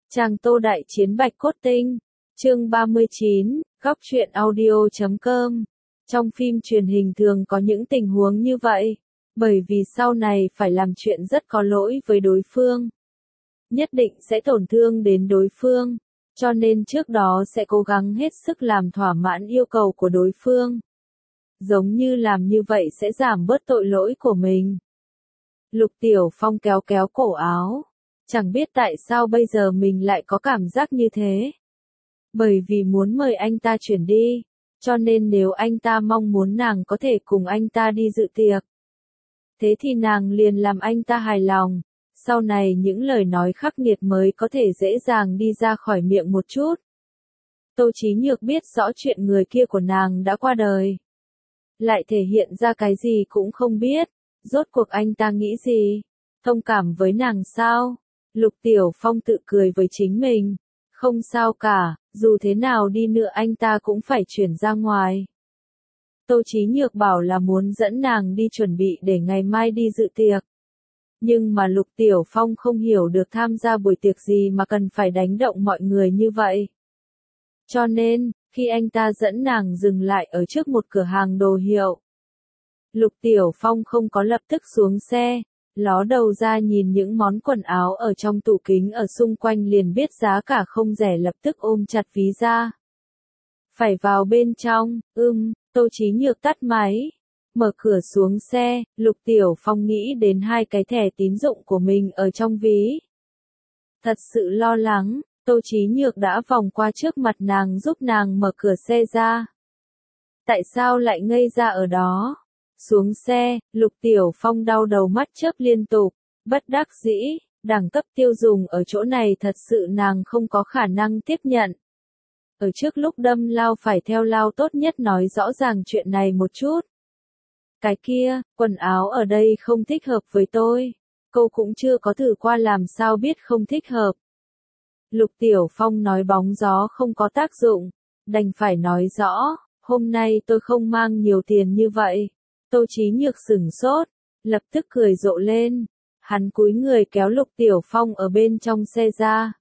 Trang Tô Đại Chiến Bạch Cốt Tinh, chương 39, góc truyện audio.com. Trong phim truyền hình thường có những tình huống như vậy, bởi vì sau này phải làm chuyện rất có lỗi với đối phương. Nhất định sẽ tổn thương đến đối phương, cho nên trước đó sẽ cố gắng hết sức làm thỏa mãn yêu cầu của đối phương. Giống như làm như vậy sẽ giảm bớt tội lỗi của mình. Lục Tiểu Phong kéo kéo cổ áo. Chẳng biết tại sao bây giờ mình lại có cảm giác như thế. Bởi vì muốn mời anh ta chuyển đi, cho nên nếu anh ta mong muốn nàng có thể cùng anh ta đi dự tiệc. Thế thì nàng liền làm anh ta hài lòng, sau này những lời nói khắc nghiệt mới có thể dễ dàng đi ra khỏi miệng một chút. Tô Chí Nhược biết rõ chuyện người kia của nàng đã qua đời. Lại thể hiện ra cái gì cũng không biết, rốt cuộc anh ta nghĩ gì, thông cảm với nàng sao? Lục Tiểu Phong tự cười với chính mình. Không sao cả, dù thế nào đi nữa anh ta cũng phải chuyển ra ngoài. Tô Chí Nhược bảo là muốn dẫn nàng đi chuẩn bị để ngày mai đi dự tiệc. Nhưng mà Lục Tiểu Phong không hiểu được tham gia buổi tiệc gì mà cần phải đánh động mọi người như vậy. Cho nên, khi anh ta dẫn nàng dừng lại ở trước một cửa hàng đồ hiệu, Lục Tiểu Phong không có lập tức xuống xe. Ló đầu ra nhìn những món quần áo ở trong tủ kính ở xung quanh liền biết giá cả không rẻ, lập tức ôm chặt ví ra. Phải vào bên trong, Tô Chí Nhược tắt máy, mở cửa xuống xe, Lục Tiểu Phong nghĩ đến hai cái thẻ tín dụng của mình ở trong ví. Thật sự lo lắng, Tô Chí Nhược đã vòng qua trước mặt nàng giúp nàng mở cửa xe ra. Tại sao lại ngây ra ở đó? Xuống xe, Lục Tiểu Phong đau đầu mắt chớp liên tục, bất đắc dĩ, đẳng cấp tiêu dùng ở chỗ này thật sự nàng không có khả năng tiếp nhận. Ở trước lúc đâm lao phải theo lao, tốt nhất nói rõ ràng chuyện này một chút. Cái kia, quần áo ở đây không thích hợp với tôi. Cô cũng chưa có thử qua làm sao biết không thích hợp. Lục Tiểu Phong nói bóng gió không có tác dụng, đành phải nói rõ, hôm nay tôi không mang nhiều tiền như vậy. Tô Chí Nhược sửng sốt, lập tức cười rộ lên. Hắn cúi người kéo Lục Tiểu Phong ở bên trong xe ra.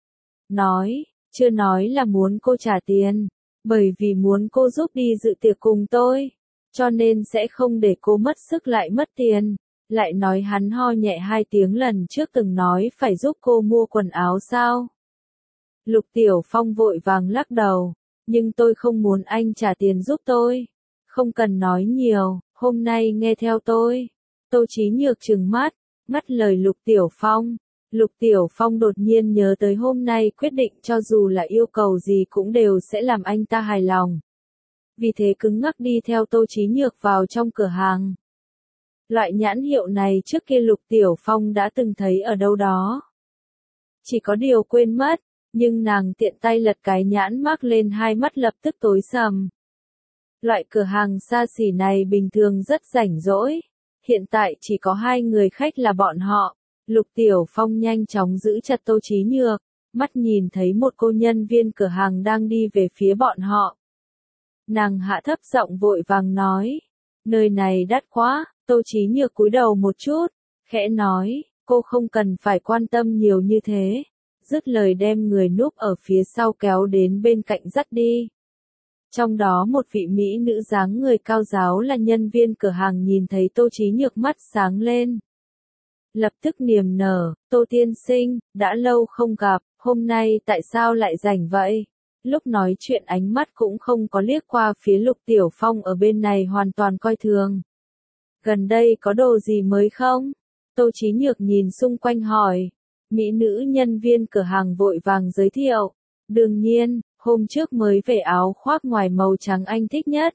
Chưa nói là muốn cô trả tiền, bởi vì muốn cô giúp đi dự tiệc cùng tôi, cho nên sẽ không để cô mất sức lại mất tiền. Lại nói hắn ho nhẹ 2 tiếng, lần trước từng nói phải giúp cô mua quần áo sao? Lục Tiểu Phong vội vàng lắc đầu, nhưng tôi không muốn anh trả tiền giúp tôi. Không cần nói nhiều, hôm nay nghe theo tôi. Tô Chí Nhược trừng mắt, ngắt lời Lục Tiểu Phong. Lục Tiểu Phong đột nhiên nhớ tới hôm nay quyết định cho dù là yêu cầu gì cũng đều sẽ làm anh ta hài lòng. Vì thế cứng ngắc đi theo Tô Chí Nhược vào trong cửa hàng. Loại nhãn hiệu này trước kia Lục Tiểu Phong đã từng thấy ở đâu đó. Chỉ có điều quên mất, nhưng nàng tiện tay lật cái nhãn mác lên, hai mắt lập tức tối sầm. Loại cửa hàng xa xỉ này bình thường rất rảnh rỗi, hiện tại chỉ có 2 người khách là bọn họ. Lục Tiểu Phong nhanh chóng giữ chặt Tô Chí Nhược, mắt nhìn thấy một cô nhân viên cửa hàng đang đi về phía bọn họ. Nàng hạ thấp giọng vội vàng nói, nơi này đắt quá. Tô Chí Nhược cúi đầu một chút, khẽ nói, cô không cần phải quan tâm nhiều như thế. Dứt lời đem người núp ở phía sau kéo đến bên cạnh dắt đi. Trong đó một vị mỹ nữ dáng người cao ráo là nhân viên cửa hàng nhìn thấy Tô Chí Nhược mắt sáng lên. Lập tức niềm nở, Tô tiên sinh, đã lâu không gặp, hôm nay tại sao lại rảnh vậy? Lúc nói chuyện ánh mắt cũng không có liếc qua phía Lục Tiểu Phong ở bên này, hoàn toàn coi thường. Gần đây có đồ gì mới không? Tô Chí Nhược nhìn xung quanh hỏi. Mỹ nữ nhân viên cửa hàng vội vàng giới thiệu. Đương nhiên, hôm trước mới về áo khoác ngoài màu trắng anh thích nhất.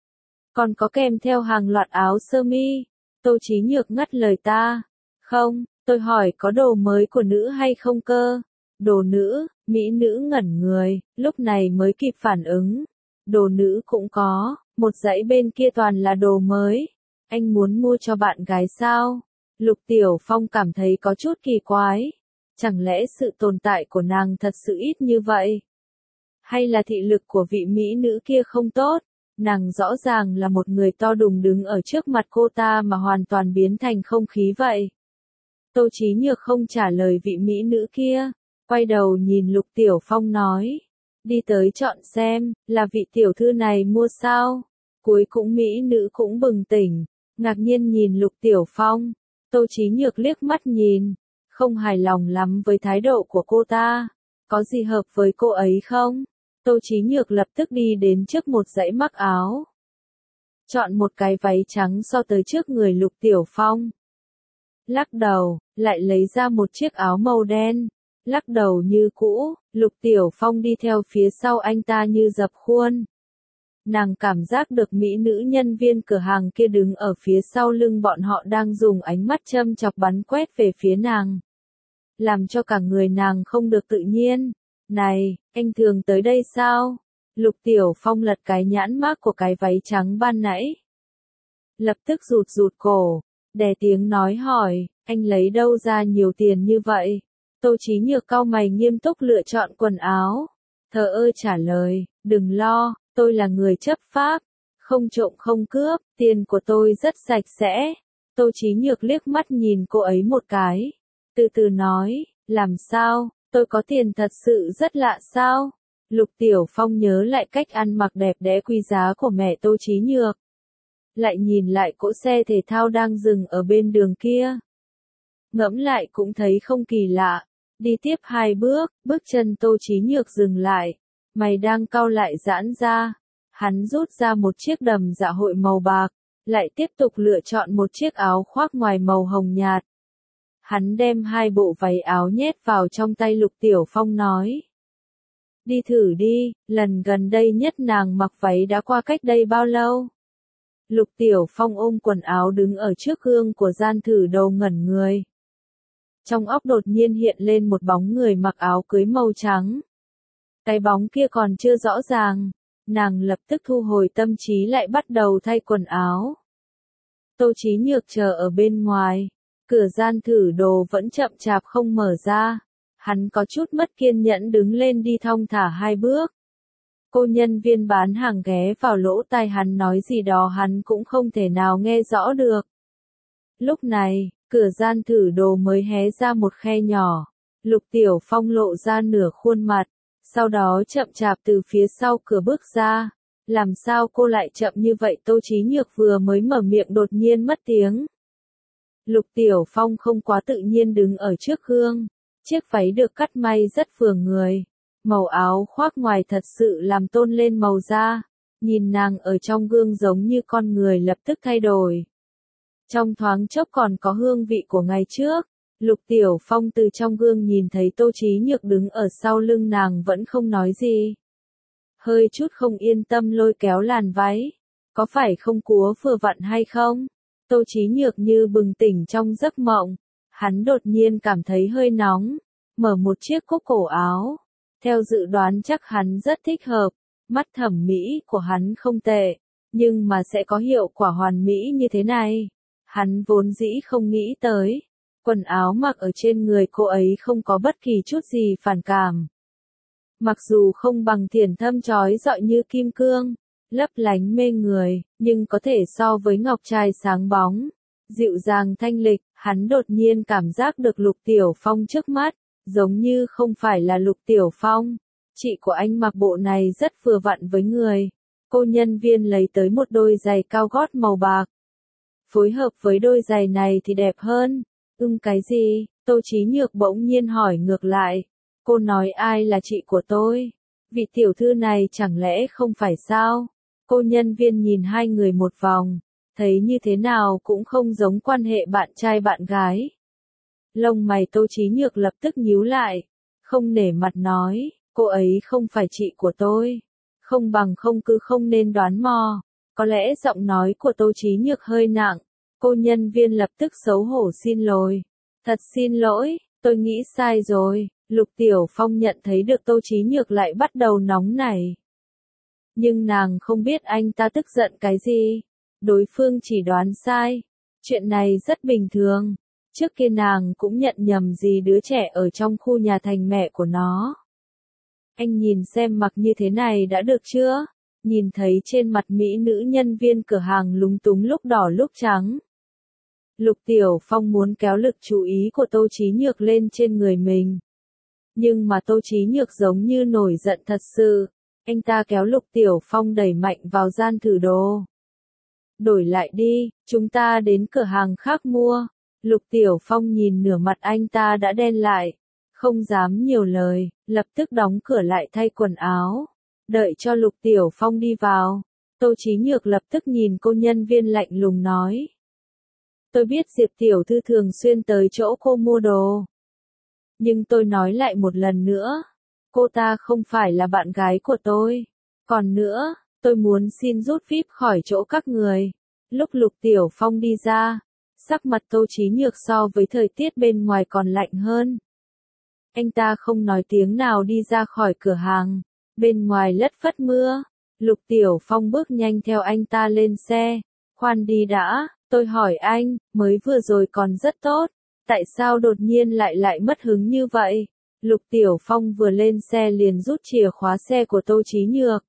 Còn có kèm theo hàng loạt áo sơ mi. Tô Chí Nhược ngắt lời ta. Không, tôi hỏi có đồ mới của nữ hay không cơ? Đồ nữ, mỹ nữ ngẩn người, lúc này mới kịp phản ứng. Đồ nữ cũng có, một dãy bên kia toàn là đồ mới. Anh muốn mua cho bạn gái sao? Lục Tiểu Phong cảm thấy có chút kỳ quái. Chẳng lẽ sự tồn tại của nàng thật sự ít như vậy? Hay là thị lực của vị mỹ nữ kia không tốt? Nàng rõ ràng là một người to đùng đứng ở trước mặt cô ta mà hoàn toàn biến thành không khí vậy. Tô Chí Nhược không trả lời vị mỹ nữ kia, quay đầu nhìn Lục Tiểu Phong nói. Đi tới chọn xem, là vị tiểu thư này mua sao? Cuối cũng mỹ nữ cũng bừng tỉnh, ngạc nhiên nhìn Lục Tiểu Phong. Tô Chí Nhược liếc mắt nhìn, không hài lòng lắm với thái độ của cô ta. Có gì hợp với cô ấy không? Tô Chí Nhược lập tức đi đến trước một dãy mắc áo. Chọn một cái váy trắng so tới trước người Lục Tiểu Phong. Lắc đầu, lại lấy ra một chiếc áo màu đen. Lắc đầu như cũ, Lục Tiểu Phong đi theo phía sau anh ta như dập khuôn. Nàng cảm giác được mỹ nữ nhân viên cửa hàng kia đứng ở phía sau lưng bọn họ đang dùng ánh mắt châm chọc bắn quét về phía nàng. Làm cho cả người nàng không được tự nhiên. Này, anh thường tới đây sao? Lục Tiểu Phong lật cái nhãn mác của cái váy trắng ban nãy. Lập tức rụt rụt cổ, đè tiếng nói hỏi, anh lấy đâu ra nhiều tiền như vậy? Tô Chí Nhược cau mày nghiêm túc lựa chọn quần áo. Thờ ơ trả lời, đừng lo, tôi là người chấp pháp, không trộm không cướp, tiền của tôi rất sạch sẽ. Tô Chí Nhược liếc mắt nhìn cô ấy một cái, từ từ nói, làm sao, tôi có tiền thật sự rất lạ sao? Lục Tiểu Phong nhớ lại cách ăn mặc đẹp đẽ quý giá của mẹ Tô Chí Nhược. Lại nhìn lại cỗ xe thể thao đang dừng ở bên đường kia. Ngẫm lại cũng thấy không kỳ lạ. Đi tiếp 2 bước, bước chân Tô Chí Nhược dừng lại. Mày đang cau lại giãn ra. Hắn rút ra một chiếc đầm dạ hội màu bạc. Lại tiếp tục lựa chọn một chiếc áo khoác ngoài màu hồng nhạt. Hắn đem 2 bộ váy áo nhét vào trong tay Lục Tiểu Phong nói. Đi thử đi, lần gần đây nhất nàng mặc váy đã qua cách đây bao lâu? Lục Tiểu Phong ôm quần áo đứng ở trước gương của gian thử đồ ngẩn người. Trong óc đột nhiên hiện lên một bóng người mặc áo cưới màu trắng. Cái bóng kia còn chưa rõ ràng, nàng lập tức thu hồi tâm trí lại bắt đầu thay quần áo. Tô Chí Nhược chờ ở bên ngoài, cửa gian thử đồ vẫn chậm chạp không mở ra. Hắn có chút mất kiên nhẫn đứng lên đi thong thả 2 bước. Cô nhân viên bán hàng ghé vào lỗ tai hắn nói gì đó hắn cũng không thể nào nghe rõ được. Lúc này, cửa gian thử đồ mới hé ra một khe nhỏ. Lục Tiểu Phong lộ ra nửa khuôn mặt, sau đó chậm chạp từ phía sau cửa bước ra. Làm sao cô lại chậm như vậy? Tô Chí Nhược vừa mới mở miệng đột nhiên mất tiếng. Lục Tiểu Phong không quá tự nhiên đứng ở trước gương. Chiếc váy được cắt may rất vừa người. Màu áo khoác ngoài thật sự làm tôn lên màu da. Nhìn nàng ở trong gương giống như con người lập tức thay đổi. Trong thoáng chốc còn có hương vị của ngày trước. Lục Tiểu Phong từ trong gương nhìn thấy Tô Chí Nhược đứng ở sau lưng nàng vẫn không nói gì. Hơi chút không yên tâm lôi kéo làn váy. Có phải không cúa vừa vặn hay không? Tô Chí Nhược như bừng tỉnh trong giấc mộng. Hắn đột nhiên cảm thấy hơi nóng. Mở một chiếc cúc cổ áo. Theo dự đoán chắc hắn rất thích hợp. Mắt thẩm mỹ của hắn không tệ. Nhưng mà sẽ có hiệu quả hoàn mỹ như thế này. Hắn vốn dĩ không nghĩ tới. Quần áo mặc ở trên người cô ấy không có bất kỳ chút gì phản cảm. Mặc dù không bằng thiển thâm chói rọi như kim cương, lấp lánh mê người, nhưng có thể so với ngọc trai sáng bóng, dịu dàng thanh lịch, hắn đột nhiên cảm giác được Lục Tiểu Phong trước mắt, giống như không phải là Lục Tiểu Phong. Chị của anh mặc bộ này rất vừa vặn với người. Cô nhân viên lấy tới một đôi giày cao gót màu bạc. Phối hợp với đôi giày này thì đẹp hơn. Cái gì? Tô Chí Nhược bỗng nhiên hỏi ngược lại. Cô nói ai là chị của tôi? Vị tiểu thư này chẳng lẽ không phải sao? Cô nhân viên nhìn hai người một vòng, thấy như thế nào cũng không giống quan hệ bạn trai bạn gái. Lông mày Tô Chí Nhược lập tức nhíu lại, không nể mặt nói, cô ấy không phải chị của tôi. Không bằng không cứ không nên đoán mò. Có lẽ giọng nói của Tô Chí Nhược hơi nặng. Cô nhân viên lập tức xấu hổ xin lỗi. Thật xin lỗi, tôi nghĩ sai rồi. Lục Tiểu Phong nhận thấy được Tô Chí Nhược lại bắt đầu nóng nảy. Nhưng nàng không biết anh ta tức giận cái gì. Đối phương chỉ đoán sai. Chuyện này rất bình thường. Trước kia nàng cũng nhận nhầm gì đứa trẻ ở trong khu nhà thành mẹ của nó. Anh nhìn xem mặc như thế này đã được chưa? Nhìn thấy trên mặt mỹ nữ nhân viên cửa hàng lúng túng lúc đỏ lúc trắng. Lục Tiểu Phong muốn kéo lực chú ý của Tô Chí Nhược lên trên người mình. Nhưng mà Tô Chí Nhược giống như nổi giận thật sự. Anh ta kéo Lục Tiểu Phong đẩy mạnh vào gian thử đồ. Đổi lại đi, chúng ta đến cửa hàng khác mua. Lục Tiểu Phong nhìn nửa mặt anh ta đã đen lại. Không dám nhiều lời, lập tức đóng cửa lại thay quần áo. Đợi cho Lục Tiểu Phong đi vào. Tô Chí Nhược lập tức nhìn cô nhân viên lạnh lùng nói. Tôi biết Diệp Tiểu Thư thường xuyên tới chỗ cô mua đồ. Nhưng tôi nói lại một lần nữa. Cô ta không phải là bạn gái của tôi. Còn nữa, tôi muốn xin rút VIP khỏi chỗ các người. Lúc Lục Tiểu Phong đi ra, sắc mặt Tô Chí Nhược so với thời tiết bên ngoài còn lạnh hơn. Anh ta không nói tiếng nào đi ra khỏi cửa hàng. Bên ngoài lất phất mưa. Lục Tiểu Phong bước nhanh theo anh ta lên xe. Khoan đi đã, tôi hỏi anh, mới vừa rồi còn rất tốt. Tại sao đột nhiên lại mất hứng như vậy? Lục Tiểu Phong vừa lên xe liền rút chìa khóa xe của Tô Chí Nhược.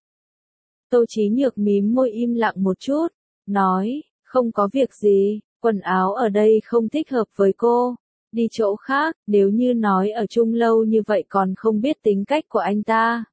Tô Chí Nhược mím môi im lặng một chút, nói, không có việc gì, quần áo ở đây không thích hợp với cô. Đi chỗ khác, nếu như nói ở chung lâu như vậy còn không biết tính cách của anh ta.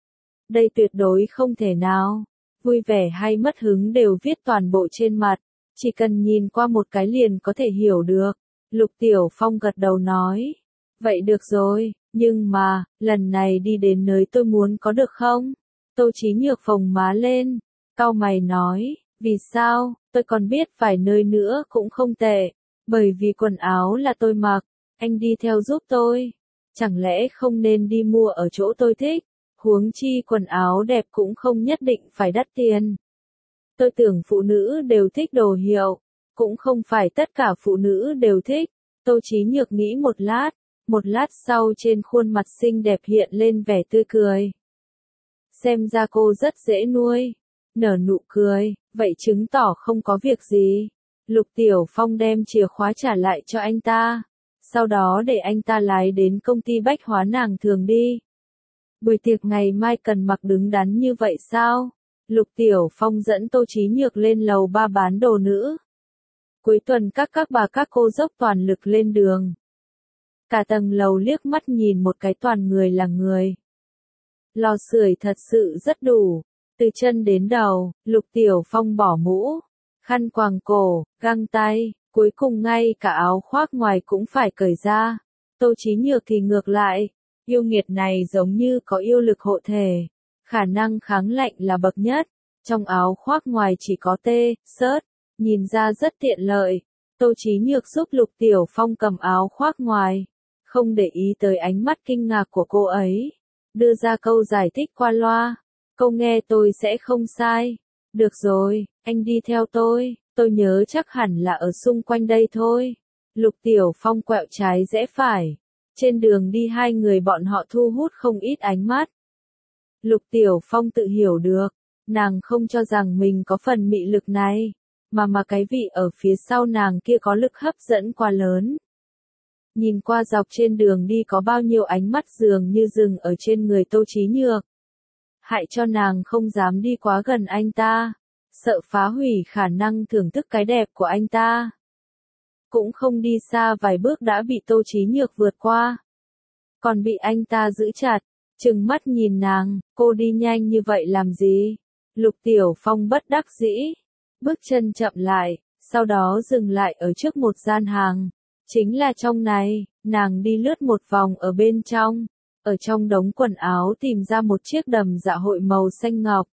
Đây tuyệt đối không thể nào. Vui vẻ hay mất hứng đều viết toàn bộ trên mặt. Chỉ cần nhìn qua một cái liền có thể hiểu được. Lục Tiểu Phong gật đầu nói. Vậy được rồi, nhưng mà, lần này đi đến nơi tôi muốn có được không? Tô Chí Nhược phồng má lên. Cau mày nói, vì sao, tôi còn biết vài nơi nữa cũng không tệ. Bởi vì quần áo là tôi mặc, anh đi theo giúp tôi. Chẳng lẽ không nên đi mua ở chỗ tôi thích? Huống chi quần áo đẹp cũng không nhất định phải đắt tiền. Tôi tưởng phụ nữ đều thích đồ hiệu, cũng không phải tất cả phụ nữ đều thích. Tô Chí Nhược nghĩ một lát sau trên khuôn mặt xinh đẹp hiện lên vẻ tươi cười. Xem ra cô rất dễ nuôi, nở nụ cười, vậy chứng tỏ không có việc gì. Lục Tiểu Phong đem chìa khóa trả lại cho anh ta, sau đó để anh ta lái đến công ty bách hóa nàng thường đi. Buổi tiệc ngày mai cần mặc đứng đắn như vậy sao? Lục Tiểu Phong dẫn Tô Chí Nhược lên lầu 3 bán đồ nữ. Cuối tuần các bà các cô dốc toàn lực lên đường. Cả tầng lầu liếc mắt nhìn một cái toàn người là người. Lò sưởi thật sự rất đủ. Từ chân đến đầu, Lục Tiểu Phong bỏ mũ, khăn quàng cổ, găng tay, cuối cùng ngay cả áo khoác ngoài cũng phải cởi ra. Tô Chí Nhược thì ngược lại, yêu nghiệt này giống như có yêu lực hộ thể, khả năng kháng lạnh là bậc nhất. Trong áo khoác ngoài chỉ có sớt, nhìn ra rất tiện lợi. Tô Chí Nhược giúp Lục Tiểu Phong cầm áo khoác ngoài, không để ý tới ánh mắt kinh ngạc của cô ấy, đưa ra câu giải thích qua loa. Câu nghe tôi sẽ không sai. Được rồi, anh đi theo tôi nhớ chắc hẳn là ở xung quanh đây thôi. Lục Tiểu Phong quẹo trái rẽ phải. Trên đường đi hai người bọn họ thu hút không ít ánh mắt. Lục Tiểu Phong tự hiểu được, nàng không cho rằng mình có phần mị lực này, mà cái vị ở phía sau nàng kia có lực hấp dẫn quá lớn. Nhìn qua dọc trên đường đi có bao nhiêu ánh mắt dường như dừng ở trên người Tô Chí Nhược. Hại cho nàng không dám đi quá gần anh ta, sợ phá hủy khả năng thưởng thức cái đẹp của anh ta. Cũng không đi xa vài bước đã bị Tô Chí Nhược vượt qua. Còn bị anh ta giữ chặt, trừng mắt nhìn nàng, cô đi nhanh như vậy làm gì? Lục Tiểu Phong bất đắc dĩ, bước chân chậm lại, sau đó dừng lại ở trước một gian hàng. Chính là trong này, nàng đi lướt một vòng ở bên trong. Ở trong đống quần áo tìm ra một chiếc đầm dạ hội màu xanh ngọc.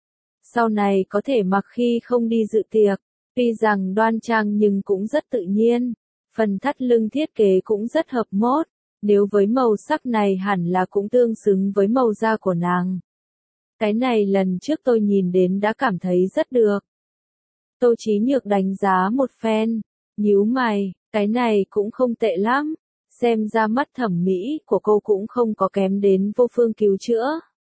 Sau này có thể mặc khi không đi dự tiệc, tuy rằng đoan trang nhưng cũng rất tự nhiên. Phần thắt lưng thiết kế cũng rất hợp mốt, nếu với màu sắc này hẳn là cũng tương xứng với màu da của nàng. Cái này lần trước tôi nhìn đến đã cảm thấy rất được. Tô Chí Nhược đánh giá một phen, nhíu mày, cái này cũng không tệ lắm. Xem ra mắt thẩm mỹ của cô cũng không có kém đến vô phương cứu chữa.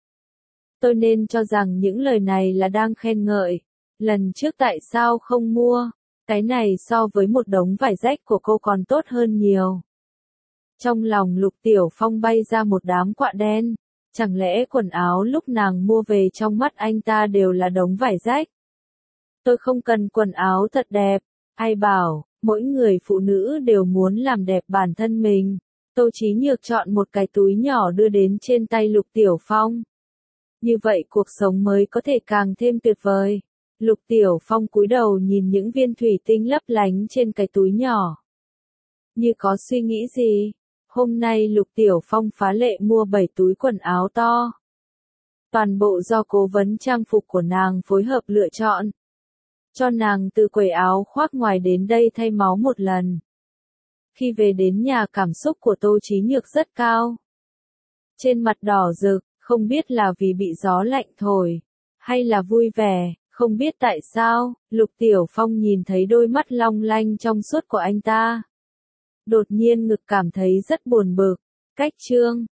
Tôi nên cho rằng những lời này là đang khen ngợi. Lần trước tại sao không mua? Cái này so với một đống vải rách của cô còn tốt hơn nhiều. Trong lòng Lục Tiểu Phong bay ra một đám quạ đen. Chẳng lẽ quần áo lúc nàng mua về trong mắt anh ta đều là đống vải rách? Tôi không cần quần áo thật đẹp. Ai bảo, mỗi người phụ nữ đều muốn làm đẹp bản thân mình. Tô Chí Nhược chọn một cái túi nhỏ đưa đến trên tay Lục Tiểu Phong. Như vậy cuộc sống mới có thể càng thêm tuyệt vời. Lục Tiểu Phong cúi đầu nhìn những viên thủy tinh lấp lánh trên cái túi nhỏ. Như có suy nghĩ gì? Hôm nay Lục Tiểu Phong phá lệ mua 7 túi quần áo to. Toàn bộ do cố vấn trang phục của nàng phối hợp lựa chọn. Cho nàng từ quầy áo khoác ngoài đến đây thay máu một lần. Khi về đến nhà cảm xúc của Tô Chí Nhược rất cao. Trên mặt đỏ rực, không biết là vì bị gió lạnh thổi, hay là vui vẻ, không biết tại sao, Lục Tiểu Phong nhìn thấy đôi mắt long lanh trong suốt của anh ta. Đột nhiên ngực cảm thấy rất buồn bực. Cách chương